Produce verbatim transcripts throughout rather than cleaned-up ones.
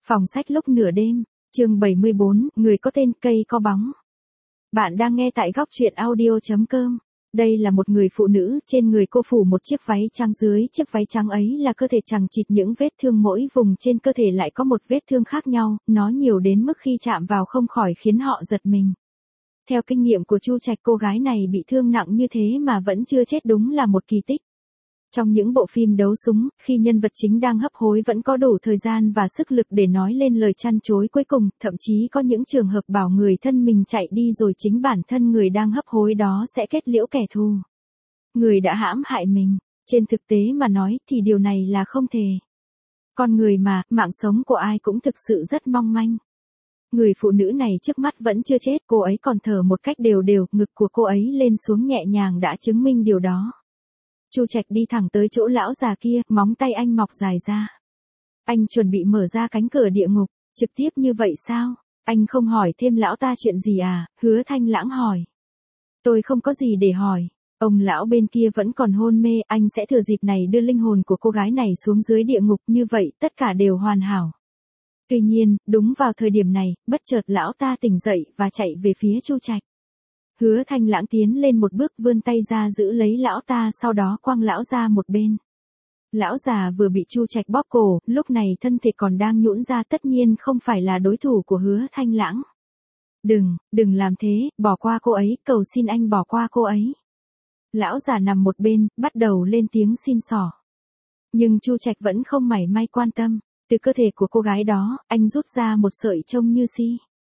Phòng sách lúc nửa đêm, chương bảy mươi bốn, người có tên cây có bóng. Bạn đang nghe tại góc truyện audio chấm com. Đây là một người phụ nữ, trên người cô phủ một chiếc váy trắng, dưới chiếc váy trắng ấy là cơ thể chằng chịt những vết thương, mỗi vùng trên cơ thể lại có một vết thương khác nhau, nó nhiều đến mức khi chạm vào không khỏi khiến họ giật mình. Theo kinh nghiệm của Chu Trạch, cô gái này bị thương nặng như thế mà vẫn chưa chết đúng là một kỳ tích. Trong những bộ phim đấu súng, khi nhân vật chính đang hấp hối vẫn có đủ thời gian và sức lực để nói lên lời chăn chối cuối cùng, thậm chí có những trường hợp bảo người thân mình chạy đi rồi chính bản thân người đang hấp hối đó sẽ kết liễu kẻ thù. Người đã hãm hại mình. Trên thực tế mà nói thì điều này là không thể. Con người mà, mạng sống của ai cũng thực sự rất mong manh. Người phụ nữ này trước mắt vẫn chưa chết, cô ấy còn thở một cách đều đều, ngực của cô ấy lên xuống nhẹ nhàng đã chứng minh điều đó. Chu Trạch đi thẳng tới chỗ lão già kia, móng tay anh mọc dài ra. Anh chuẩn bị mở ra cánh cửa địa ngục, trực tiếp như vậy sao? Anh không hỏi thêm lão ta chuyện gì à? Hứa Thanh Lãng hỏi. Tôi không có gì để hỏi. Ông lão bên kia vẫn còn hôn mê, anh sẽ thừa dịp này đưa linh hồn của cô gái này xuống dưới địa ngục, như vậy tất cả đều hoàn hảo. Tuy nhiên, đúng vào thời điểm này, bất chợt lão ta tỉnh dậy và chạy về phía Chu Trạch. Hứa Thanh Lãng tiến lên một bước, vươn tay ra giữ lấy lão ta, sau đó quăng lão ra một bên. Lão già vừa bị Chu Trạch bóp cổ, lúc này thân thể còn đang nhũn ra, tất nhiên không phải là đối thủ của Hứa Thanh Lãng. Đừng, đừng làm thế, bỏ qua cô ấy, cầu xin anh bỏ qua cô ấy. Lão già nằm một bên, bắt đầu lên tiếng xin xỏ. Nhưng Chu Trạch vẫn không mảy may quan tâm. Từ cơ thể của cô gái đó, anh rút ra một sợi trông như si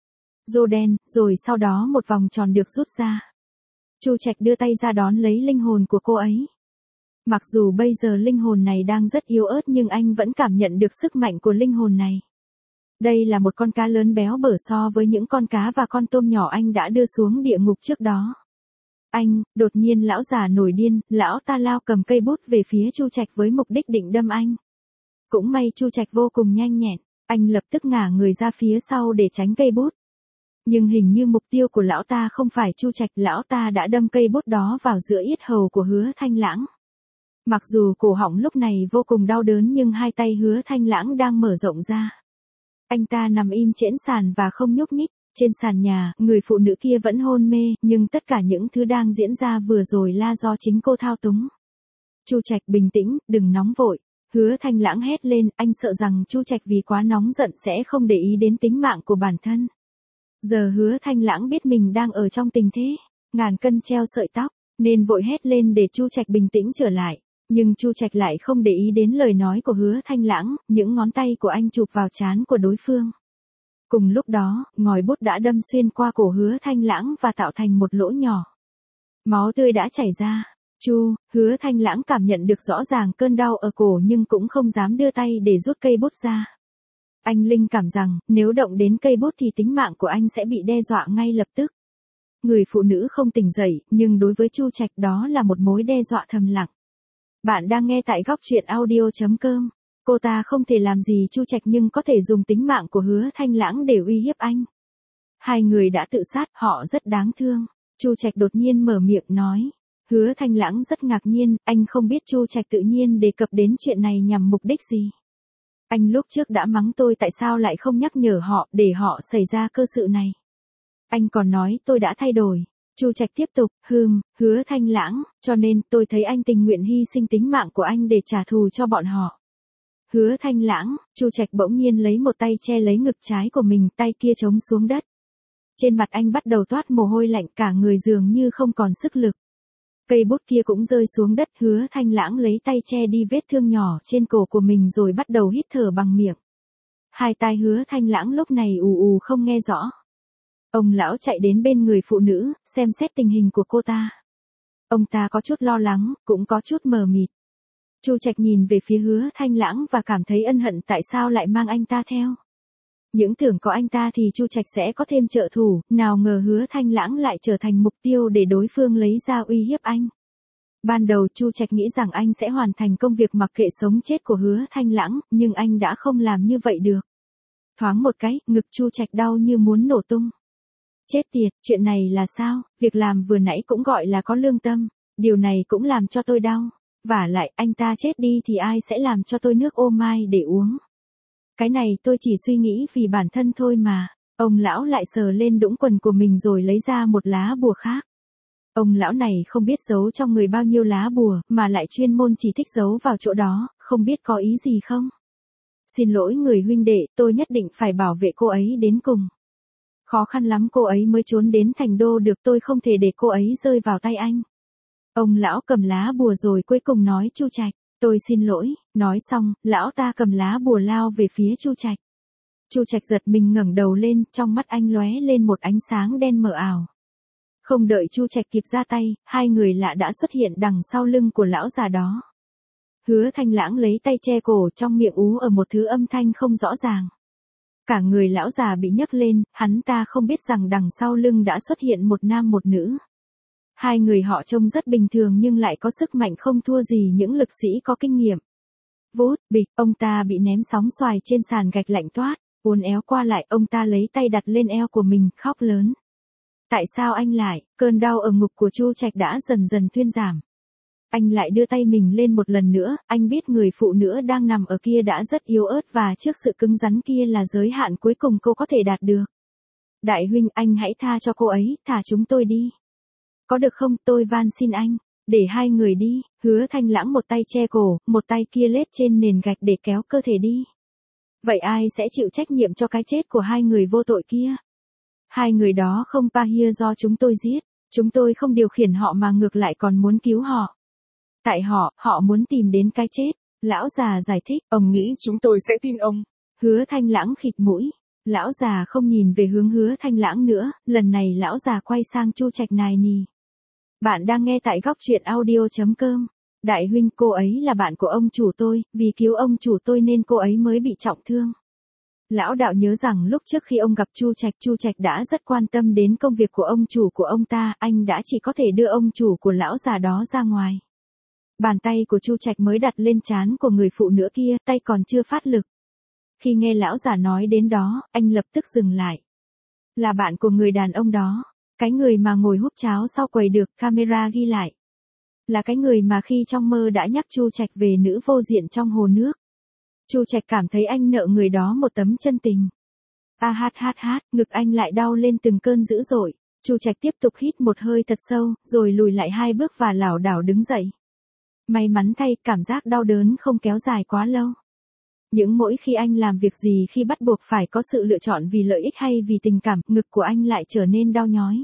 rô đen, rồi sau đó một vòng tròn được rút ra. Chu Trạch đưa tay ra đón lấy linh hồn của cô ấy. Mặc dù bây giờ linh hồn này đang rất yếu ớt nhưng anh vẫn cảm nhận được sức mạnh của linh hồn này. Đây là một con cá lớn béo bở so với những con cá và con tôm nhỏ anh đã đưa xuống địa ngục trước đó. Anh, đột nhiên lão già nổi điên, lão ta lao cầm cây bút về phía Chu Trạch với mục đích định đâm anh. Cũng may Chu Trạch vô cùng nhanh nhẹn, anh lập tức ngả người ra phía sau để tránh cây bút. Nhưng hình như mục tiêu của lão ta không phải Chu Trạch, lão ta đã đâm cây bút đó vào giữa yết hầu của Hứa Thanh Lãng. Mặc dù cổ họng lúc này vô cùng đau đớn nhưng hai tay Hứa Thanh Lãng đang mở rộng ra. Anh ta nằm im trẽn sàn và không nhúc nhích. Trên sàn nhà, người phụ nữ kia vẫn hôn mê, nhưng tất cả những thứ đang diễn ra vừa rồi là do chính cô thao túng. Chu Trạch bình tĩnh, đừng nóng vội. Hứa Thanh Lãng hét lên, anh sợ rằng Chu Trạch vì quá nóng giận sẽ không để ý đến tính mạng của bản thân. Giờ Hứa Thanh Lãng biết mình đang ở trong tình thế ngàn cân treo sợi tóc, nên vội hét lên để Chu Trạch bình tĩnh trở lại. Nhưng Chu Trạch lại không để ý đến lời nói của Hứa Thanh Lãng, những ngón tay của anh chụp vào trán của đối phương. Cùng lúc đó, ngòi bút đã đâm xuyên qua cổ Hứa Thanh Lãng và tạo thành một lỗ nhỏ. Máu tươi đã chảy ra. Chu, Hứa Thanh Lãng cảm nhận được rõ ràng cơn đau ở cổ nhưng cũng không dám đưa tay để rút cây bút ra. Anh linh cảm rằng, nếu động đến cây bút thì tính mạng của anh sẽ bị đe dọa ngay lập tức. Người phụ nữ không tỉnh dậy, nhưng đối với Chu Trạch đó là một mối đe dọa thầm lặng. Bạn đang nghe tại góc truyện audio chấm com. Cô ta không thể làm gì Chu Trạch nhưng có thể dùng tính mạng của Hứa Thanh Lãng để uy hiếp anh. Hai người đã tự sát, họ rất đáng thương. Chu Trạch đột nhiên mở miệng nói. Hứa Thanh Lãng rất ngạc nhiên, anh không biết Chu Trạch tự nhiên đề cập đến chuyện này nhằm mục đích gì. Anh lúc trước đã mắng tôi tại sao lại không nhắc nhở họ để họ xảy ra cơ sự này. Anh còn nói tôi đã thay đổi. Chu Trạch tiếp tục, hừm, Hứa Thanh Lãng, cho nên tôi thấy anh tình nguyện hy sinh tính mạng của anh để trả thù cho bọn họ. Hứa Thanh Lãng, Chu Trạch bỗng nhiên lấy một tay che lấy ngực trái của mình, tay kia chống xuống đất. Trên mặt anh bắt đầu toát mồ hôi lạnh, cả người dường như không còn sức lực. Cây bút kia cũng rơi xuống đất, Hứa Thanh Lãng lấy tay che đi vết thương nhỏ trên cổ của mình rồi bắt đầu hít thở bằng miệng. Hai tai Hứa Thanh Lãng lúc này ù ù không nghe rõ. Ông lão chạy đến bên người phụ nữ, xem xét tình hình của cô ta. Ông ta có chút lo lắng, cũng có chút mờ mịt. Chu Trạch nhìn về phía Hứa Thanh Lãng và cảm thấy ân hận tại sao lại mang anh ta theo. Những tưởng có anh ta thì Chu Trạch sẽ có thêm trợ thủ, nào ngờ Hứa Thanh Lãng lại trở thành mục tiêu để đối phương lấy ra uy hiếp anh. Ban đầu Chu Trạch nghĩ rằng anh sẽ hoàn thành công việc mặc kệ sống chết của Hứa Thanh Lãng, nhưng anh đã không làm như vậy được. Thoáng một cái, ngực Chu Trạch đau như muốn nổ tung. Chết tiệt, chuyện này là sao? Việc làm vừa nãy cũng gọi là có lương tâm, điều này cũng làm cho tôi đau. Vả lại, anh ta chết đi thì ai sẽ làm cho tôi nước ô mai để uống? Cái này tôi chỉ suy nghĩ vì bản thân thôi mà. Ông lão lại sờ lên đũng quần của mình rồi lấy ra một lá bùa khác. Ông lão này không biết giấu trong người bao nhiêu lá bùa, mà lại chuyên môn chỉ thích giấu vào chỗ đó, không biết có ý gì không? Xin lỗi người huynh đệ, tôi nhất định phải bảo vệ cô ấy đến cùng. Khó khăn lắm cô ấy mới trốn đến thành đô được, tôi không thể để cô ấy rơi vào tay anh. Ông lão cầm lá bùa rồi cuối cùng nói Chu Trạch, tôi xin lỗi. Nói xong, lão ta cầm lá bùa lao về phía Chu Trạch. Chu Trạch giật mình ngẩng đầu lên, trong mắt anh lóe lên một ánh sáng đen mờ ảo. Không đợi Chu Trạch kịp ra tay, hai người lạ đã xuất hiện đằng sau lưng của lão già đó. Hứa Thanh Lãng lấy tay che cổ, trong miệng ú ở một thứ âm thanh không rõ ràng. Cả người lão già bị nhấc lên, hắn ta không biết rằng đằng sau lưng đã xuất hiện một nam một nữ. Hai người họ trông rất bình thường nhưng lại có sức mạnh không thua gì những lực sĩ có kinh nghiệm. Vút, bịch, ông ta bị ném sóng xoài trên sàn gạch lạnh toát, uốn éo qua lại, ông ta lấy tay đặt lên eo của mình, khóc lớn. Tại sao anh lại, cơn đau ở ngực của Chu Trạch đã dần dần thuyên giảm. Anh lại đưa tay mình lên một lần nữa, anh biết người phụ nữ đang nằm ở kia đã rất yếu ớt và trước sự cứng rắn kia là giới hạn cuối cùng cô có thể đạt được. Đại huynh, anh hãy tha cho cô ấy, thả chúng tôi đi. Có được không, tôi van xin anh, để hai người đi. Hứa Thanh Lãng một tay che cổ, một tay kia lết trên nền gạch để kéo cơ thể đi. Vậy ai sẽ chịu trách nhiệm cho cái chết của hai người vô tội kia? Hai người đó không Pahir do chúng tôi giết, chúng tôi không điều khiển họ mà ngược lại còn muốn cứu họ. Tại họ, họ muốn tìm đến cái chết. Lão già giải thích, ông nghĩ chúng tôi sẽ tin ông. Hứa Thanh Lãng khịt mũi. Lão già không nhìn về hướng Hứa Thanh Lãng nữa, lần này lão già quay sang Chu Trạch nài nỉ. Bạn đang nghe tại góc truyện audio chấm com. Đại huynh, cô ấy là bạn của ông chủ tôi, vì cứu ông chủ tôi nên cô ấy mới bị trọng thương. Lão đạo nhớ rằng lúc trước khi ông gặp Chu Trạch, Chu Trạch đã rất quan tâm đến công việc của ông chủ của ông ta, anh đã chỉ có thể đưa ông chủ của lão già đó ra ngoài. Bàn tay của Chu Trạch mới đặt lên trán của người phụ nữ kia, tay còn chưa phát lực. Khi nghe lão già nói đến đó, anh lập tức dừng lại. Là bạn của người đàn ông đó, cái người mà ngồi húp cháo sau quầy được camera ghi lại. Là cái người mà khi trong mơ đã nhắc Chu Trạch về nữ vô diện trong hồ nước. Chu Trạch cảm thấy anh nợ người đó một tấm chân tình. A hát hát hát, ngực anh lại đau lên từng cơn dữ dội. Chu Trạch tiếp tục hít một hơi thật sâu, rồi lùi lại hai bước và lảo đảo đứng dậy. May mắn thay, cảm giác đau đớn không kéo dài quá lâu. Những mỗi khi anh làm việc gì khi bắt buộc phải có sự lựa chọn vì lợi ích hay vì tình cảm, ngực của anh lại trở nên đau nhói.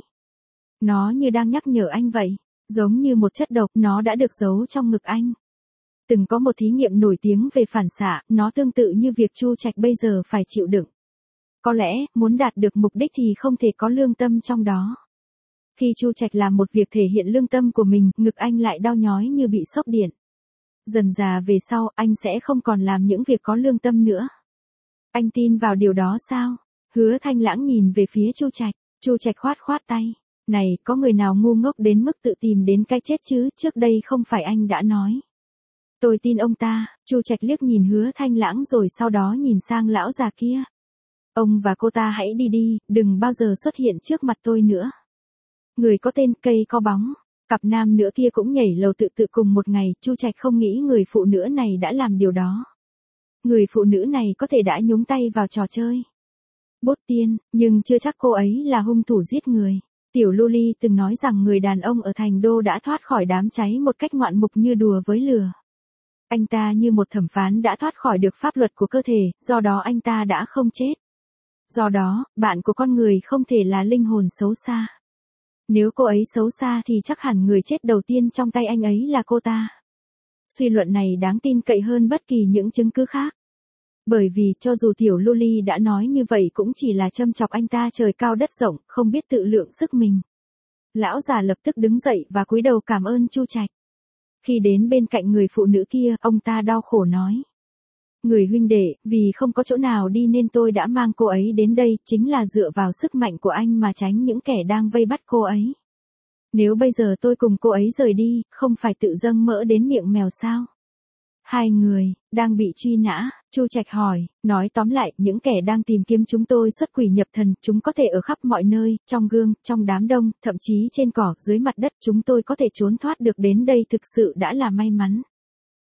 Nó như đang nhắc nhở anh vậy, giống như một chất độc, nó đã được giấu trong ngực anh. Từng có một thí nghiệm nổi tiếng về phản xạ, nó tương tự như việc Chu Trạch bây giờ phải chịu đựng. Có lẽ, muốn đạt được mục đích thì không thể có lương tâm trong đó. Khi Chu Trạch làm một việc thể hiện lương tâm của mình, ngực anh lại đau nhói như bị sốc điện. Dần dà về sau, anh sẽ không còn làm những việc có lương tâm nữa. Anh tin vào điều đó sao? Hứa Thanh Lãng nhìn về phía Chu Trạch, Chu Trạch khoát khoát tay. Này, có người nào ngu ngốc đến mức tự tìm đến cái chết chứ, trước đây không phải anh đã nói. Tôi tin ông ta. Chu Trạch liếc nhìn Hứa Thanh Lãng rồi sau đó nhìn sang lão già kia. Ông và cô ta hãy đi đi, đừng bao giờ xuất hiện trước mặt tôi nữa. Người có tên cây có bóng. Cặp nam nữa kia cũng nhảy lầu tự tự cùng một ngày, Chu Trạch không nghĩ người phụ nữ này đã làm điều đó. Người phụ nữ này có thể đã nhúng tay vào trò chơi bốt tiên, nhưng chưa chắc cô ấy là hung thủ giết người. Tiểu Luli từng nói rằng người đàn ông ở thành đô đã thoát khỏi đám cháy một cách ngoạn mục như đùa với lửa. Anh ta như một thẩm phán đã thoát khỏi được pháp luật của cơ thể, do đó anh ta đã không chết. Do đó, bạn của con người không thể là linh hồn xấu xa. Nếu cô ấy xấu xa thì chắc hẳn người chết đầu tiên trong tay anh ấy là cô ta. Suy luận này đáng tin cậy hơn bất kỳ những chứng cứ khác. Bởi vì cho dù tiểu Luli đã nói như vậy cũng chỉ là châm chọc anh ta trời cao đất rộng, không biết tự lượng sức mình. Lão già lập tức đứng dậy và cúi đầu cảm ơn Chu Trạch. Khi đến bên cạnh người phụ nữ kia, ông ta đau khổ nói. Người huynh đệ, vì không có chỗ nào đi nên tôi đã mang cô ấy đến đây, chính là dựa vào sức mạnh của anh mà tránh những kẻ đang vây bắt cô ấy. Nếu bây giờ tôi cùng cô ấy rời đi, không phải tự dâng mỡ đến miệng mèo sao? Hai người, đang bị truy nã, Chu Trạch hỏi, nói tóm lại, những kẻ đang tìm kiếm chúng tôi xuất quỷ nhập thần, chúng có thể ở khắp mọi nơi, trong gương, trong đám đông, thậm chí trên cỏ, dưới mặt đất, chúng tôi có thể trốn thoát được đến đây thực sự đã là may mắn.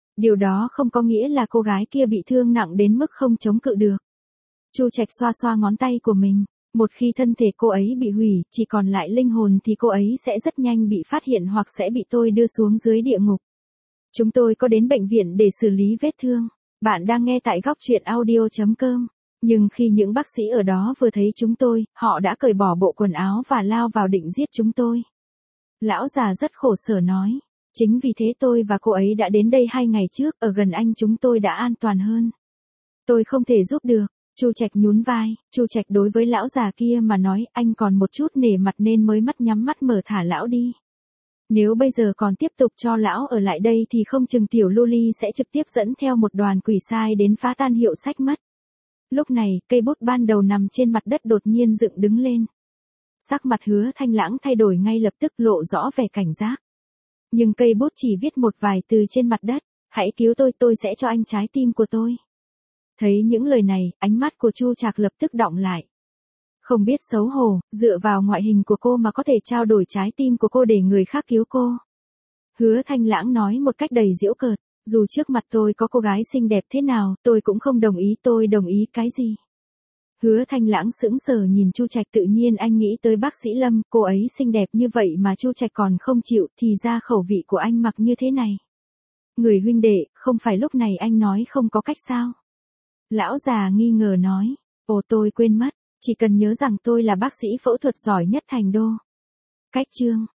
Điều đó không có nghĩa là cô gái kia bị thương nặng đến mức không chống cự được. Chu Trạch xoa xoa ngón tay của mình, một khi thân thể cô ấy bị hủy, chỉ còn lại linh hồn thì cô ấy sẽ rất nhanh bị phát hiện hoặc sẽ bị tôi đưa xuống dưới địa ngục. Chúng tôi có đến bệnh viện để xử lý vết thương. Bạn đang nghe tại góc truyện audio chấm com. Nhưng khi những bác sĩ ở đó vừa thấy chúng tôi, họ đã cởi bỏ bộ quần áo và lao vào định giết chúng tôi. Lão già rất khổ sở nói. Chính vì thế tôi và cô ấy đã đến đây hai ngày trước, ở gần anh chúng tôi đã an toàn hơn. Tôi không thể giúp được. Chu Trạch nhún vai, Chu Trạch đối với lão già kia mà nói, anh còn một chút nể mặt nên mới mắt nhắm mắt mở thả lão đi. Nếu bây giờ còn tiếp tục cho lão ở lại đây thì không chừng tiểu Luli sẽ trực tiếp dẫn theo một đoàn quỷ sai đến phá tan hiệu sách mất. Lúc này, cây bút ban đầu nằm trên mặt đất đột nhiên dựng đứng lên. Sắc mặt Hứa Thanh Lãng thay đổi ngay lập tức, lộ rõ vẻ cảnh giác. Nhưng cây bút chỉ viết một vài từ trên mặt đất, hãy cứu tôi, tôi sẽ cho anh trái tim của tôi. Thấy những lời này, ánh mắt của Chu Trạc lập tức đọng lại. Không biết xấu hổ, dựa vào ngoại hình của cô mà có thể trao đổi trái tim của cô để người khác cứu cô. Hứa Thanh Lãng nói một cách đầy giễu cợt, dù trước mặt tôi có cô gái xinh đẹp thế nào, tôi cũng không đồng ý, tôi đồng ý cái gì? Hứa Thanh Lãng sững sờ nhìn Chu Trạch, tự nhiên anh nghĩ tới bác sĩ Lâm, cô ấy xinh đẹp như vậy mà Chu Trạch còn không chịu, thì ra khẩu vị của anh mặc như thế này. Người huynh đệ, không phải lúc này anh nói không có cách sao? Lão già nghi ngờ nói, ồ tôi quên mất, chỉ cần nhớ rằng tôi là bác sĩ phẫu thuật giỏi nhất thành đô. Cách chương